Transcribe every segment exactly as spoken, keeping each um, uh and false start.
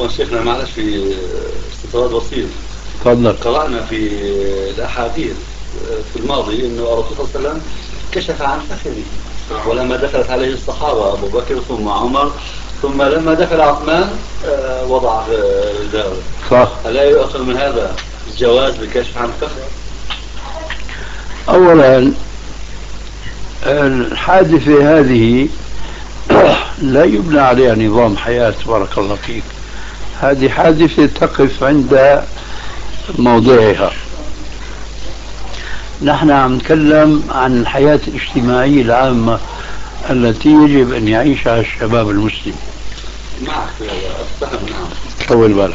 عفوا شيخنا معلش في استطراد بسيط. تفضل. قرأنا في الأحاديث في الماضي أنه الرسول صلى الله عليه وسلم كشف عن فخذه، ولما دخلت عليه الصحابة أبو بكر ثم عمر ثم لما دخل عثمان وضع رداءه. صح. ألا يؤخذ من هذا الجواز بكشف عن الفخذ؟ أولا الحادثة هذه لا يبنى عليها نظام حياة بارك الله فيك. هذه حادثة تقف عند موضعها. نحن عم نتكلم عن الحياة الاجتماعية العامة التي يجب أن يعيشها الشباب المسلم. معك أستحب. نعم. طول بالك.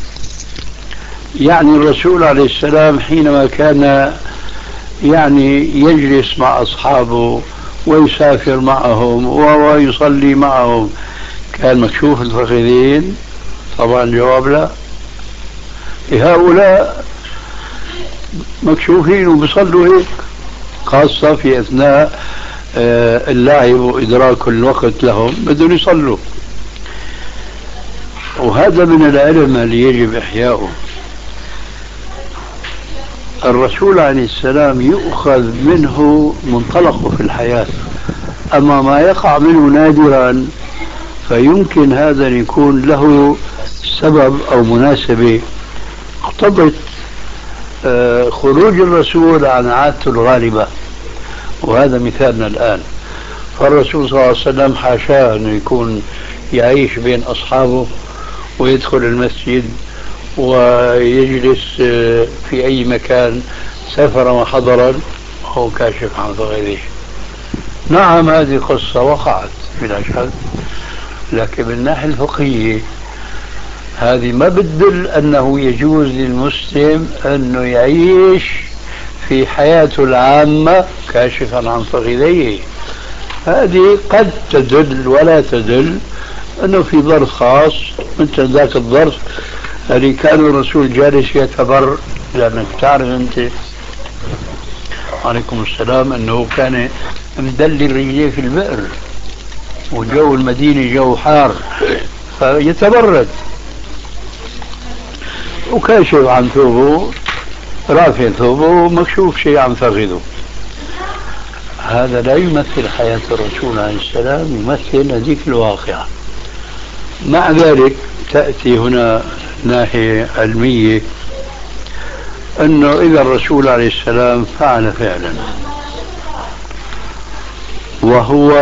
يعني الرسول عليه السلام حينما كان يعني يجلس مع أصحابه ويسافر معهم ويصلي معهم كان مكشوف الفخذين؟ طبعا الجواب لا. هؤلاء مكشوفين وبيصلوا هيك، خاصة في أثناء اللعب وإدراك الوقت لهم بدهم يصلوا، وهذا من العلم اللي يجب إحياؤه. الرسول عليه السلام يؤخذ منه منطلقه في الحياة، أما ما يقع منه نادرا فيمكن هذا أن يكون له سبب أو مناسبة اقتضت خروج الرسول عن عادته الغالبة، وهذا مثالنا الآن. فالرسول صلى الله عليه وسلم حاشاه أنه يكون يعيش بين أصحابه ويدخل المسجد ويجلس في أي مكان سفرا وحضرا هو كاشف عن فخذه. نعم هذه قصة وقعت بلا شك، لكن من الناحية الفقهية هذه ما بتدل أنه يجوز للمسلم أنه يعيش في حياته العامة كاشفا عن فخذيه. هذه قد تدل ولا تدل أنه في ظرف خاص مثل ذاك الظرف اللي كان الرسول جالس يتبر، لأنك تعرف أنت عليكم السلام أنه كان مدلل رجليه في البئر وجو المدينة جو حار فيتبرد، وكاشف عن ثوبه رافع ثوبه ومكشوف شيء عن فخذه. هذا لا يمثل حياة الرسول عليه السلام، يمثل هذيك الواقعة. مع ذلك تأتي هنا ناحية علمية أنه إذا الرسول عليه السلام فعل فعلا وهو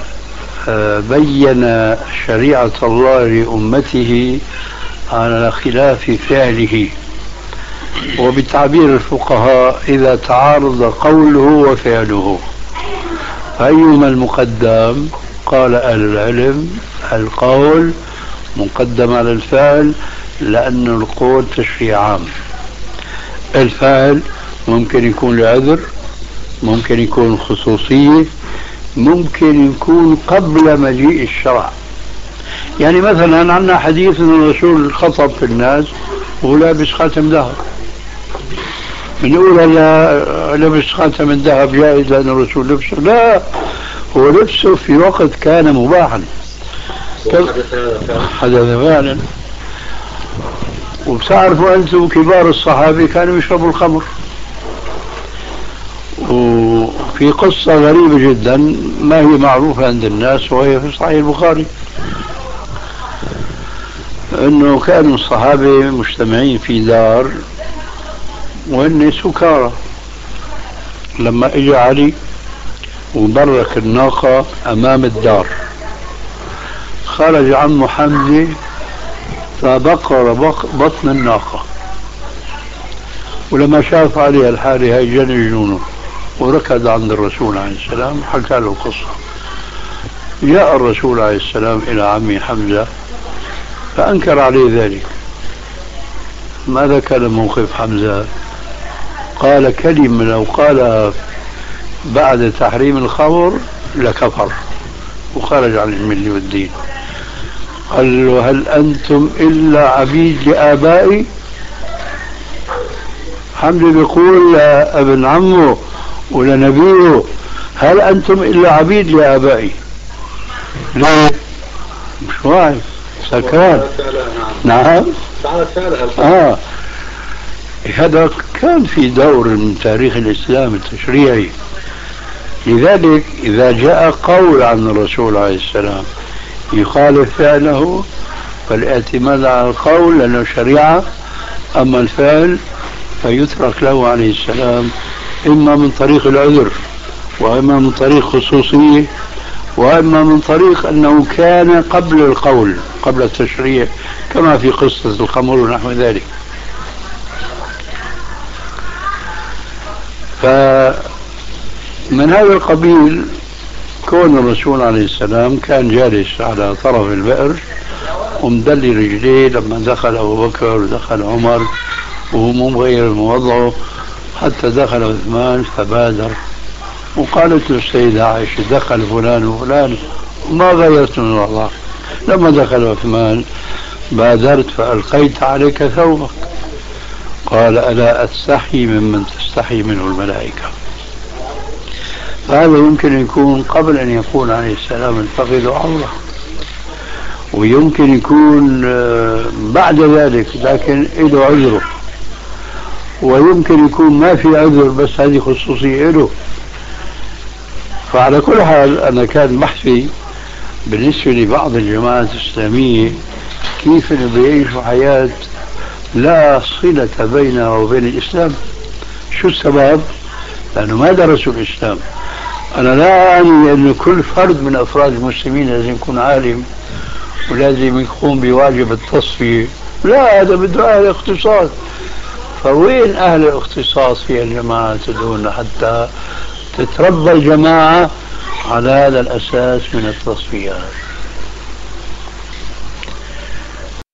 بين شريعة الله لأمته على خلاف فعله، وبتعبير الفقهاء إذا تعارض قوله وفعله فأيهما المقدم؟ قال أهل العلم القول مقدم على الفعل، لأن القول تشريع عام. الفعل ممكن يكون لعذر، ممكن يكون خصوصية، ممكن يكون قبل مجيء الشرع. يعني مثلا عندنا حديث أن الرسول خطب في الناس ولابس خاتم ذهب، بنقول لا لبس خاتم الذهب جائز لأن الرسول لبسه؟ لا، هو لبسه في وقت كان مباحا، حدث فعلا. وبتعرفوا أنتم كبار الصحابة كانوا يشربوا الخمر. وفي قصة غريبة جدا ما هي معروفة عند الناس وهي في صحيح البخاري، أنه كانوا الصحابة مجتمعين في دار وهن سكارى. لما اجى علي وبرك الناقة أمام الدار خرج عمه حمزة فبقر بطن الناقة، ولما شاف عليها الحالة هاي جن جنونه وركض عند الرسول عليه السلام حكى له القصة. جاء الرسول عليه السلام إلى عمي حمزة فأنكر عليه ذلك. ماذا كان موقف حمزة؟ قال كلمة لو قالها بعد تحريم الخمر لكفر وخرج عن الملة والدين. قال له هل أنتم إلا عبيد لآبائي؟ حمزة بيقول لابن عمه ولنبيه هل أنتم إلا عبيد لآبائي؟ ليه؟ مش واعي، سكران. نعم. فعلت فعلها. آه هذا كان في دور من تاريخ الإسلام التشريعي. لذلك إذا جاء قول عن الرسول عليه السلام يخالف فعله فالاعتماد على القول لأنه شريعة، أما الفعل فيترك له عليه السلام إما من طريق العذر وإما من طريق خصوصية وإما من طريق أنه كان قبل القول قبل التشريع كما في قصة الخمر ونحو ذلك. فمن هذا القبيل كون الرسول عليه السلام كان جالس على طرف البئر ومدلي رجليه لما دخل أبو بكر ودخل عمر وهو مغير من وضعه حتى دخل عثمان فبادر وقالت له السيدة عائشة دخل فلان وفلان وما غيرت من وضعه. لما دخل عثمان بادرت فألقيت عليك ثوبك قال ألا أستحي ممن تستحي منه الملائكة. فهذا يمكن يكون قبل أن يكون عليه السلام الفخذ عورة، ويمكن يكون بعد ذلك لكن له عذره، ويمكن يكون ما في عذر بس هذه خصوصية له. فعلى كل حال أنا كان بحثي بالنسبة لبعض الجماعات الإسلامية كيف بيعيشوا حياة لا صلة بينها وبين الإسلام. شو السبب؟ لأنه ما درسوا الإسلام. أنا لا أعني أن كل فرد من أفراد المسلمين لازم يكون عالم ولازم يقوم بواجب التصفية، لا، هذا بده أهل اختصاص. فوين أهل الاختصاص في الجماعة تدون حتى تتربى الجماعة على هذا الأساس من التصفيات؟